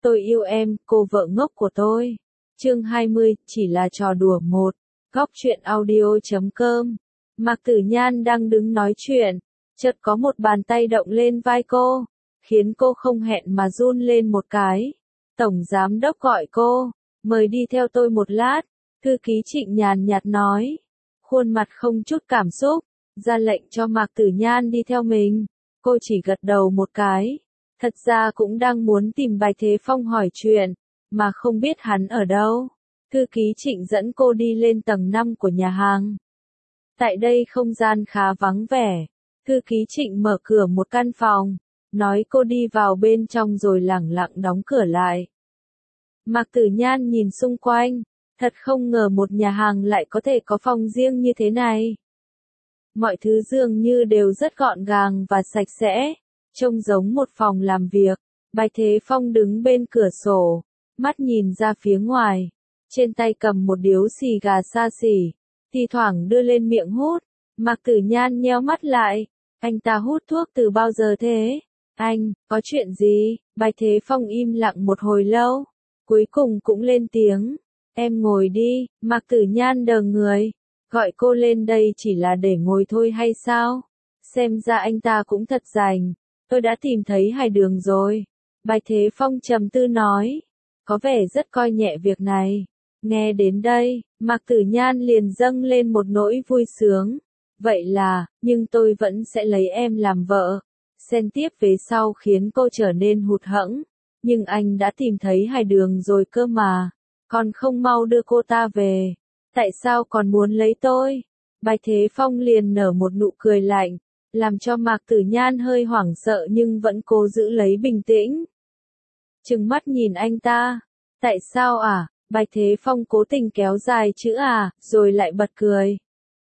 Tôi yêu em, cô vợ ngốc của tôi. Chương 20, chỉ là trò đùa một. Góc truyện audio.com. Mạc Tử Nhan đang đứng nói chuyện, chợt có một bàn tay động lên vai cô, khiến cô không hẹn mà run lên một cái. Tổng giám đốc gọi cô, mời đi theo tôi một lát, thư ký Trịnh nhàn nhạt nói. Khuôn mặt không chút cảm xúc, ra lệnh cho Mạc Tử Nhan đi theo mình. Cô chỉ gật đầu một cái. Thật ra cũng đang muốn tìm Bạch Thế Phong hỏi chuyện, mà không biết hắn ở đâu. Thư ký Trịnh dẫn cô đi lên tầng 5 của nhà hàng. Tại đây không gian khá vắng vẻ. Thư ký Trịnh mở cửa một căn phòng, nói cô đi vào bên trong rồi lẳng lặng đóng cửa lại. Mạc Tử Nhan nhìn xung quanh, thật không ngờ một nhà hàng lại có thể có phòng riêng như thế này. Mọi thứ dường như đều rất gọn gàng và sạch sẽ, trông giống một phòng làm việc. Bạch Thế Phong đứng bên cửa sổ, mắt nhìn ra phía ngoài, trên tay cầm một điếu xì gà xa xỉ, thi thoảng đưa lên miệng hút. Mạc Tử Nhan nheo mắt lại, anh ta hút thuốc từ bao giờ thế? Anh, có chuyện gì? Bạch Thế Phong im lặng một hồi lâu, cuối cùng cũng lên tiếng, em ngồi đi. Mạc Tử Nhan đờ người, gọi cô lên đây chỉ là để ngồi thôi hay sao? Xem ra anh ta cũng thật rành, tôi đã tìm thấy Hải Đường rồi. Bạch Thế Phong trầm tư nói, có vẻ rất coi nhẹ việc này. Nghe đến đây, Mạc Tử Nhan liền dâng lên một nỗi vui sướng. Vậy là, nhưng tôi vẫn sẽ lấy em làm vợ. Xen tiếp về sau khiến cô trở nên hụt hẫng. Nhưng anh đã tìm thấy Hải Đường rồi cơ mà. Còn không mau đưa cô ta về. Tại sao còn muốn lấy tôi? Bạch Thế Phong liền nở một nụ cười lạnh, làm cho Mạc Tử Nhan hơi hoảng sợ nhưng vẫn cố giữ lấy bình tĩnh. Trừng mắt nhìn anh ta. Tại sao à? Bạch Thế Phong cố tình kéo dài chữ à, rồi lại bật cười.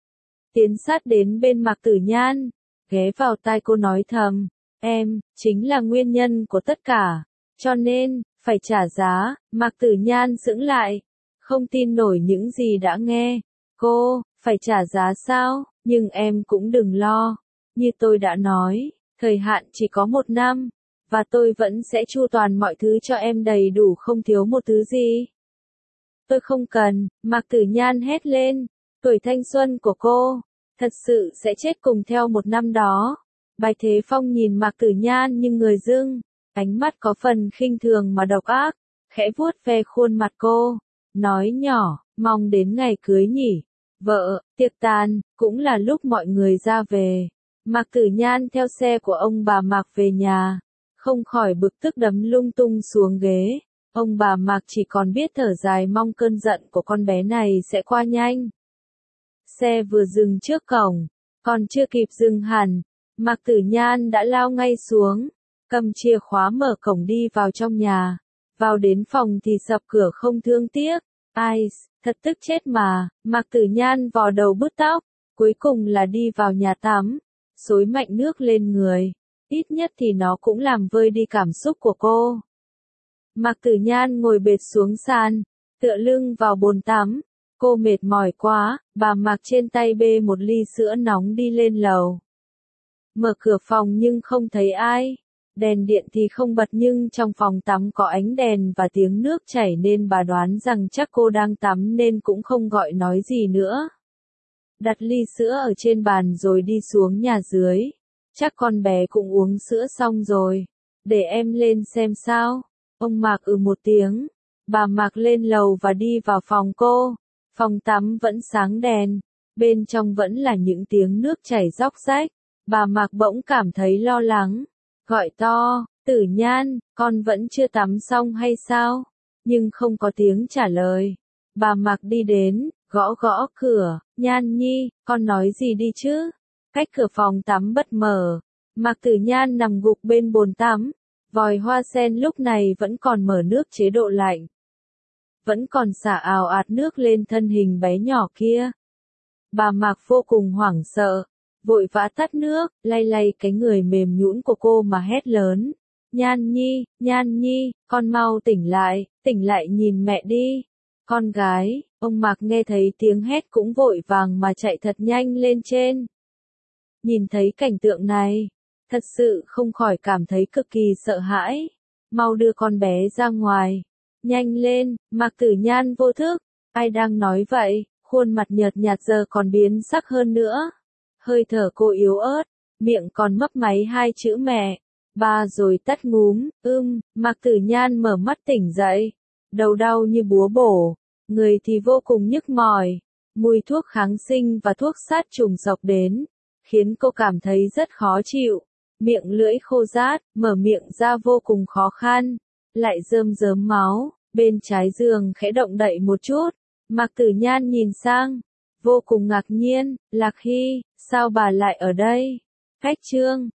Tiến sát đến bên Mạc Tử Nhan, ghé vào tai cô nói thầm, em, chính là nguyên nhân của tất cả, cho nên, phải trả giá. Mạc Tử Nhan sững lại, không tin nổi những gì đã nghe. Cô, phải trả giá sao? Nhưng em cũng đừng lo, như tôi đã nói, thời hạn chỉ có 1 năm, và tôi vẫn sẽ chu toàn mọi thứ cho em đầy đủ không thiếu một thứ gì. Tôi không cần. Mạc Tử Nhan hét lên, tuổi thanh xuân của cô, thật sự sẽ chết cùng theo 1 năm đó. Bạch Thế Phong nhìn Mạc Tử Nhan nhưng người dưng, ánh mắt có phần khinh thường mà độc ác, khẽ vuốt ve khuôn mặt cô, nói nhỏ, mong đến ngày cưới nhỉ. Vợ, tiệc tàn, cũng là lúc mọi người ra về. Mạc Tử Nhan theo xe của ông bà Mạc về nhà, không khỏi bực tức đấm lung tung xuống ghế. Ông bà Mạc chỉ còn biết thở dài mong cơn giận của con bé này sẽ qua nhanh. Xe vừa dừng trước cổng, còn chưa kịp dừng hẳn, Mạc Tử Nhan đã lao ngay xuống, cầm chìa khóa mở cổng đi vào trong nhà. Vào đến phòng thì sập cửa không thương tiếc. Ai, thật tức chết mà. Mạc Tử Nhan vò đầu bứt tóc, cuối cùng là đi vào nhà tắm, xối mạnh nước lên người. Ít nhất thì nó cũng làm vơi đi cảm xúc của cô. Mạc Tử Nhan ngồi bệt xuống sàn, tựa lưng vào bồn tắm. Cô mệt mỏi quá, bà Mạc trên tay bê một ly sữa nóng đi lên lầu. Mở cửa phòng nhưng không thấy ai. Đèn điện thì không bật nhưng trong phòng tắm có ánh đèn và tiếng nước chảy nên bà đoán rằng chắc cô đang tắm nên cũng không gọi nói gì nữa. Đặt ly sữa ở trên bàn rồi đi xuống nhà dưới. Chắc con bé cũng uống sữa xong rồi. Để em lên xem sao. Ông Mạc một tiếng. Bà Mạc lên lầu và đi vào phòng cô. Phòng tắm vẫn sáng đèn. Bên trong vẫn là những tiếng nước chảy róc rách. Bà Mạc bỗng cảm thấy lo lắng. Gọi to, Tử Nhan, con vẫn chưa tắm xong hay sao? Nhưng không có tiếng trả lời. Bà Mạc đi đến, gõ gõ cửa. Nhan Nhi, con nói gì đi chứ? Cách cửa phòng tắm bật mở. Mạc Tử Nhan nằm gục bên bồn tắm. Vòi hoa sen lúc này vẫn còn mở nước chế độ lạnh. Vẫn còn xả ào ạt nước lên thân hình bé nhỏ kia. Bà Mạc vô cùng hoảng sợ, vội vã tắt nước, lay lay cái người mềm nhũn của cô mà hét lớn. Nhan Nhi, con mau tỉnh lại nhìn mẹ đi. Con gái, ông Mạc nghe thấy tiếng hét cũng vội vàng mà chạy thật nhanh lên trên. Nhìn thấy cảnh tượng này, thật sự không khỏi cảm thấy cực kỳ sợ hãi. mau đưa con bé ra ngoài. Nhanh lên, Mạc Tử Nhan vô thức, ai đang nói vậy, khuôn mặt nhợt nhạt giờ còn biến sắc hơn nữa. Hơi thở cô yếu ớt, miệng còn mấp máy hai chữ mẹ, ba rồi tắt ngúm, Mạc Tử Nhan mở mắt tỉnh dậy, đầu đau như búa bổ, người thì vô cùng nhức mỏi, mùi thuốc kháng sinh và thuốc sát trùng dọc đến, khiến cô cảm thấy rất khó chịu, miệng lưỡi khô rát, mở miệng ra vô cùng khó khăn, lại rơm rớm máu, bên trái giường khẽ động đậy một chút, Mạc Tử Nhan nhìn sang, vô cùng ngạc nhiên, Lạc Hy, sao bà lại ở đây? Cách chương